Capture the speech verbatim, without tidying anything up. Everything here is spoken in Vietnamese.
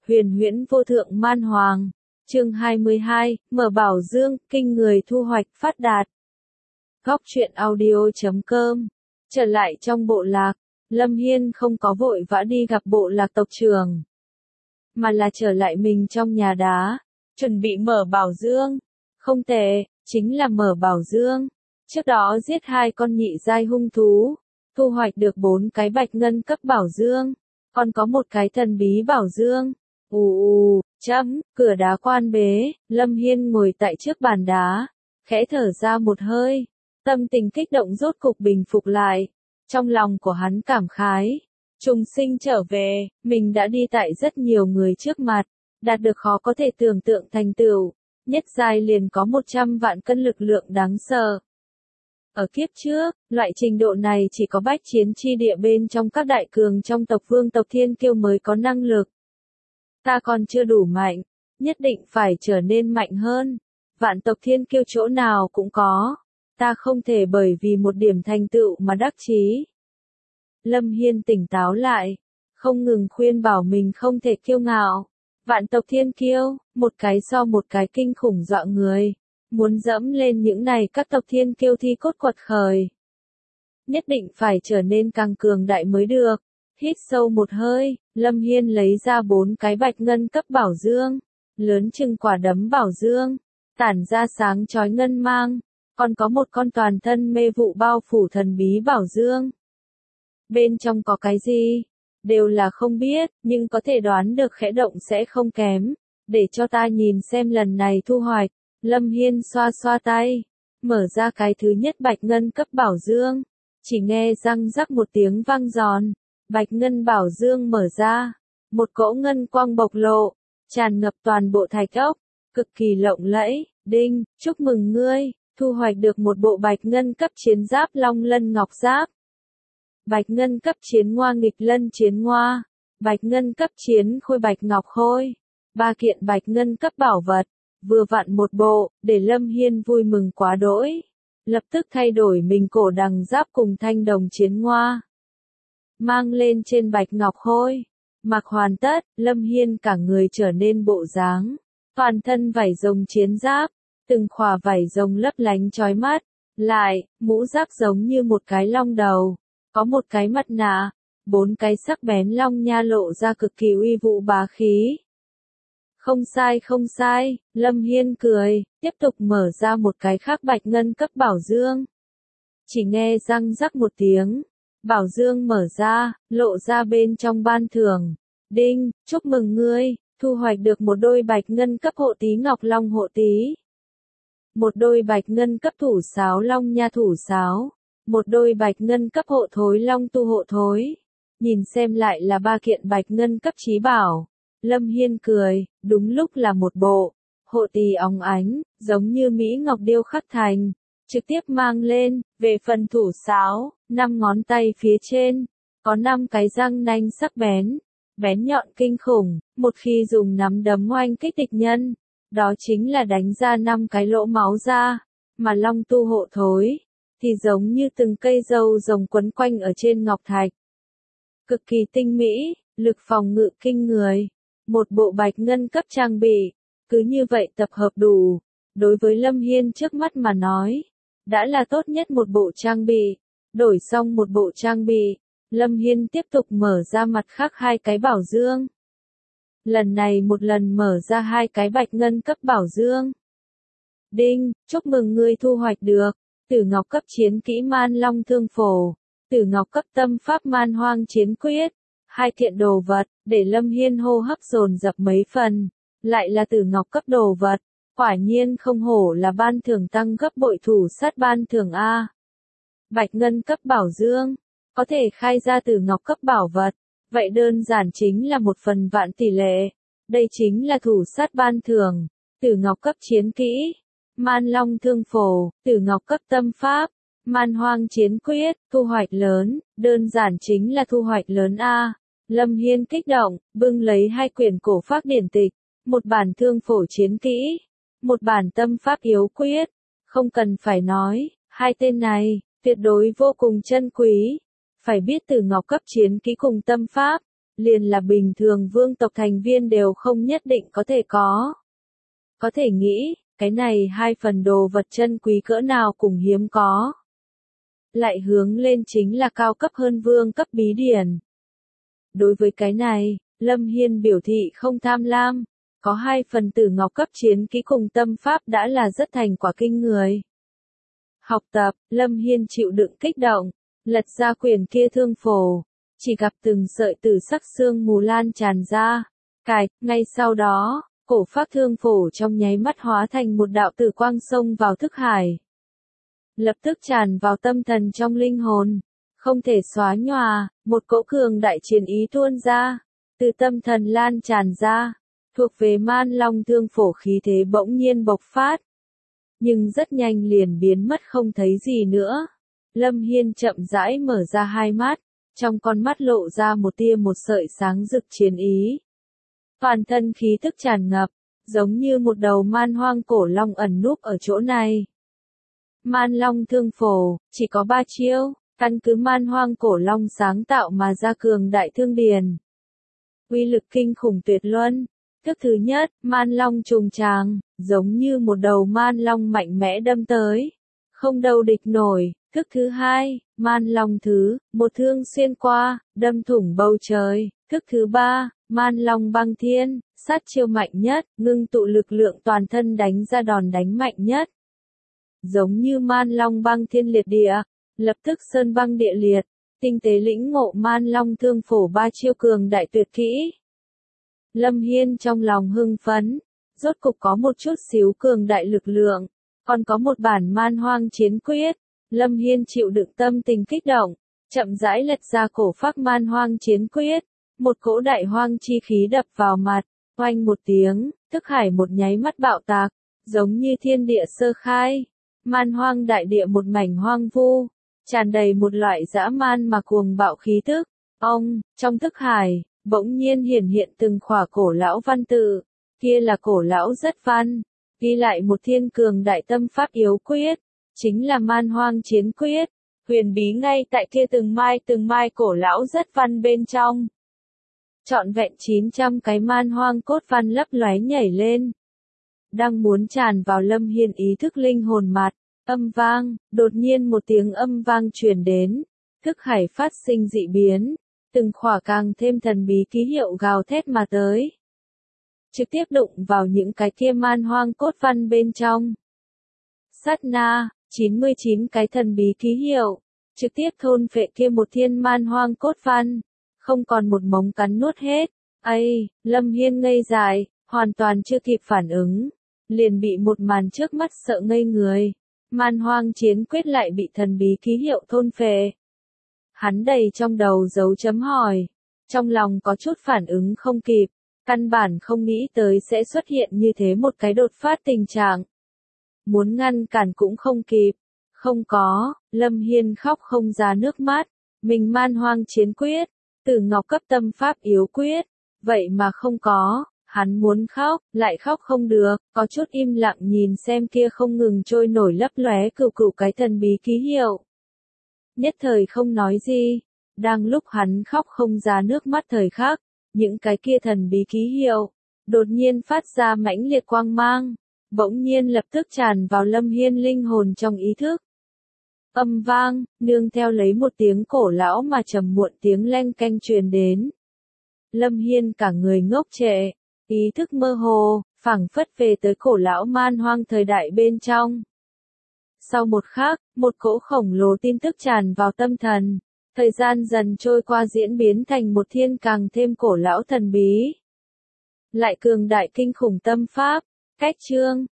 Huyền huyễn vô thượng man hoàng. Chương hai mươi hai, mở bảo dương, kinh người thu hoạch phát đạt. Góc truyện audio chấm com. Trở lại trong bộ lạc, Lâm Hiên không có vội vã đi gặp bộ lạc tộc trưởng, mà là trở lại mình trong nhà đá, chuẩn bị mở bảo dương. Không tệ, chính là mở bảo dương. Trước đó giết hai con nhị giai hung thú, thu hoạch được bốn cái bạch ngân cấp bảo dương, còn có một cái thần bí bảo dương. Ù ù, chấm, cửa đá quan bế, Lâm Hiên ngồi tại trước bàn đá, khẽ thở ra một hơi, tâm tình kích động rốt cục bình phục lại. Trong lòng của hắn cảm khái, trùng sinh trở về, mình đã đi tại rất nhiều người trước mặt, đạt được khó có thể tưởng tượng thành tựu, nhất giai liền có một trăm vạn cân lực lượng đáng sợ. Ở kiếp trước, loại trình độ này chỉ có bách chiến chi địa bên trong các đại cường trong tộc vương tộc thiên kiêu mới có năng lực. Ta còn chưa đủ mạnh, nhất định phải trở nên mạnh hơn. Vạn tộc thiên kiêu chỗ nào cũng có, ta không thể bởi vì một điểm thành tựu mà đắc chí. Lâm Hiên tỉnh táo lại, không ngừng khuyên bảo mình không thể kiêu ngạo. Vạn tộc thiên kiêu, một cái so một cái kinh khủng dọa người, muốn dẫm lên những này các tộc thiên kiêu thi cốt quật khởi. Nhất định phải trở nên càng cường đại mới được. Hít sâu một hơi, Lâm Hiên lấy ra bốn cái bạch ngân cấp bảo dương, lớn chừng quả đấm bảo dương, tản ra sáng chói ngân mang, còn có một con toàn thân mê vụ bao phủ thần bí bảo dương. Bên trong có cái gì? Đều là không biết, nhưng có thể đoán được khẽ động sẽ không kém. Để cho ta nhìn xem lần này thu hoạch. Lâm Hiên xoa xoa tay, mở ra cái thứ nhất bạch ngân cấp bảo dương. Chỉ nghe răng rắc một tiếng vang giòn, bạch ngân bảo dương mở ra, một cỗ ngân quang bộc lộ, tràn ngập toàn bộ thạch ốc, cực kỳ lộng lẫy. Đinh, chúc mừng ngươi, thu hoạch được một bộ bạch ngân cấp chiến giáp long lân ngọc giáp. Bạch ngân cấp chiến ngoa nghịch lân chiến ngoa, bạch ngân cấp chiến khôi bạch ngọc khôi, ba kiện bạch ngân cấp bảo vật, vừa vặn một bộ, để Lâm Hiên vui mừng quá đỗi. Lập tức thay đổi mình cổ đằng giáp cùng thanh đồng chiến ngoa, mang lên trên bạch ngọc khôi. Mặc hoàn tất, Lâm Hiên cả người trở nên bộ dáng, toàn thân vảy rồng chiến giáp, từng khỏa vảy rồng lấp lánh chói mắt, lại, mũ giáp giống như một cái long đầu, có một cái mặt nạ, bốn cái sắc bén long nha lộ ra cực kỳ uy vũ bá khí. Không sai không sai, Lâm Hiên cười, tiếp tục mở ra một cái khác bạch ngân cấp bảo dương. Chỉ nghe răng rắc một tiếng, bảo dương mở ra, lộ ra bên trong ban thưởng. Đinh, chúc mừng ngươi, thu hoạch được một đôi bạch ngân cấp hộ tí ngọc long hộ tí. Một đôi bạch ngân cấp thủ sáo long nha thủ sáo. Một đôi bạch ngân cấp hộ thối long tu hộ thối. Nhìn xem lại là ba kiện bạch ngân cấp chí bảo. Lâm Hiên cười, đúng lúc là một bộ hộ tỳ óng ánh, giống như mỹ ngọc điêu khắc thành, trực tiếp mang lên. Về phần thủ sáo, năm ngón tay phía trên có năm cái răng nanh sắc bén, bén nhọn kinh khủng, một khi dùng nắm đấm oanh kích địch nhân, đó chính là đánh ra năm cái lỗ máu ra. Mà long tu hộ thối thì giống như từng cây dâu rồng quấn quanh ở trên ngọc thạch, cực kỳ tinh mỹ, lực phòng ngự kinh người. Một bộ bạch ngân cấp trang bị, cứ như vậy tập hợp đủ, đối với Lâm Hiên trước mắt mà nói, đã là tốt nhất một bộ trang bị. Đổi xong một bộ trang bị, Lâm Hiên tiếp tục mở ra mặt khác hai cái bảo dương. Lần này một lần mở ra hai cái bạch ngân cấp bảo dương. Đinh, chúc mừng ngươi thu hoạch được Tử Ngọc cấp chiến kỹ Man Long Thương Phổ, Tử Ngọc cấp tâm pháp Man Hoang Chiến Quyết. Hai kiện đồ vật, để Lâm Hiên hô hấp dồn dập mấy phần, lại là Tử Ngọc cấp đồ vật, quả nhiên không hổ là ban thưởng tăng gấp bội thủ sát ban thưởng A. Bạch ngân cấp bảo dương, có thể khai ra Tử Ngọc cấp bảo vật, vậy đơn giản chính là một phần vạn tỷ lệ. Đây chính là thủ sát ban thưởng, Tử Ngọc cấp chiến kỹ, Man Long Thương Phổ, Tử Ngọc cấp tâm pháp, Man Hoang Chiến Quyết, thu hoạch lớn, đơn giản chính là thu hoạch lớn A. Lâm Hiên kích động, bưng lấy hai quyển cổ phác điển tịch, một bản thương phổ chiến kỹ, một bản tâm pháp yếu quyết. Không cần phải nói, hai tên này, tuyệt đối vô cùng chân quý. Phải biết Tử Ngọc cấp chiến kỹ cùng tâm pháp, liền là bình thường vương tộc thành viên đều không nhất định có thể có. Có thể nghĩ, cái này hai phần đồ vật chân quý cỡ nào cùng hiếm có. Lại hướng lên chính là cao cấp hơn vương cấp bí điển. Đối với cái này, Lâm Hiên biểu thị không tham lam, có hai phần tử ngọc cấp chiến kỹ cùng tâm pháp đã là rất thành quả kinh người. Học tập, Lâm Hiên chịu đựng kích động, lật ra quyển kia thương phổ, chỉ gặp từng sợi tử sắc sương mù lan tràn ra, cài, ngay sau đó, cổ phác thương phổ trong nháy mắt hóa thành một đạo tử quang xông vào thức hải. Lập tức tràn vào tâm thần trong linh hồn, không thể xóa nhòa, một cỗ cường đại chiến ý tuôn ra, từ tâm thần lan tràn ra, thuộc về Man Long thương phổ khí thế bỗng nhiên bộc phát. Nhưng rất nhanh liền biến mất không thấy gì nữa. Lâm Hiên chậm rãi mở ra hai mắt, trong con mắt lộ ra một tia một sợi sáng rực chiến ý. Toàn thân khí tức tràn ngập, giống như một đầu man hoang cổ long ẩn núp ở chỗ này. Man Long thương phổ, chỉ có ba chiêu, căn cứ man hoang cổ long sáng tạo mà ra cường đại thương điền. Uy lực kinh khủng tuyệt luân. Thức thứ nhất, man long trùng tràng, giống như một đầu man long mạnh mẽ đâm tới. Không đâu địch nổi. Thức thứ hai, man long thứ, một thương xuyên qua, đâm thủng bầu trời. Thức thứ ba, man long băng thiên, sát chiêu mạnh nhất, ngưng tụ lực lượng toàn thân đánh ra đòn đánh mạnh nhất. Giống như man long băng thiên liệt địa, lập tức sơn băng địa liệt, tinh tế lĩnh ngộ man long thương phổ ba chiêu cường đại tuyệt kỹ. Lâm Hiên trong lòng hưng phấn, rốt cục có một chút xíu cường đại lực lượng, còn có một bản man hoang chiến quyết. Lâm Hiên chịu đựng tâm tình kích động, chậm rãi lật ra cổ phác man hoang chiến quyết, một cỗ đại hoang chi khí đập vào mặt, oanh một tiếng, thức hải một nháy mắt bạo tạc, giống như thiên địa sơ khai, man hoang đại địa một mảnh hoang vu, tràn đầy một loại dã man mà cuồng bạo khí tức. Ông, trong thức hải, bỗng nhiên hiển hiện từng khỏa cổ lão văn tự, kia là cổ lão rất văn, ghi lại một thiên cường đại tâm pháp yếu quyết, chính là man hoang chiến quyết, huyền bí ngay tại kia từng mai từng mai cổ lão rất văn bên trong. Trọn vẹn chín trăm cái man hoang cốt văn lấp lóe nhảy lên. Đang muốn tràn vào Lâm Hiên ý thức linh hồn mặt, âm vang, đột nhiên một tiếng âm vang truyền đến, thức hải phát sinh dị biến. Từng khỏa càng thêm thần bí ký hiệu gào thét mà tới. Trực tiếp đụng vào những cái kia man hoang cốt văn bên trong. Sát na, chín mươi chín cái thần bí ký hiệu, trực tiếp thôn phệ kia một thiên man hoang cốt văn, không còn một mống cắn nuốt hết. Ây, Lâm Hiên ngây dại, hoàn toàn chưa kịp phản ứng, liền bị một màn trước mắt sợ ngây người. Man hoang chiến quyết lại bị thần bí ký hiệu thôn phệ. Hắn đầy trong đầu dấu chấm hỏi, trong lòng có chút phản ứng không kịp, căn bản không nghĩ tới sẽ xuất hiện như thế một cái đột phát tình trạng. Muốn ngăn cản cũng không kịp, không có, Lâm Hiên khóc không ra nước mắt, mình man hoang chiến quyết, từ ngọc cấp tâm pháp yếu quyết, vậy mà không có, hắn muốn khóc, lại khóc không được, có chút im lặng nhìn xem kia không ngừng trôi nổi lấp lóe cửu cửu cái thần bí ký hiệu. Nhất thời không nói gì, đang lúc hắn khóc không ra nước mắt thời khắc, những cái kia thần bí ký hiệu, đột nhiên phát ra mãnh liệt quang mang, bỗng nhiên lập tức tràn vào Lâm Hiên linh hồn trong ý thức. Âm vang, nương theo lấy một tiếng cổ lão mà trầm muộn tiếng leng keng truyền đến. Lâm Hiên cả người ngốc trệ, ý thức mơ hồ, phảng phất về tới cổ lão man hoang thời đại bên trong. Sau một khắc, một cỗ khổng lồ tin tức tràn vào tâm thần, thời gian dần trôi qua diễn biến thành một thiên càng thêm cổ lão thần bí. Lại cường đại kinh khủng tâm pháp, cách chương,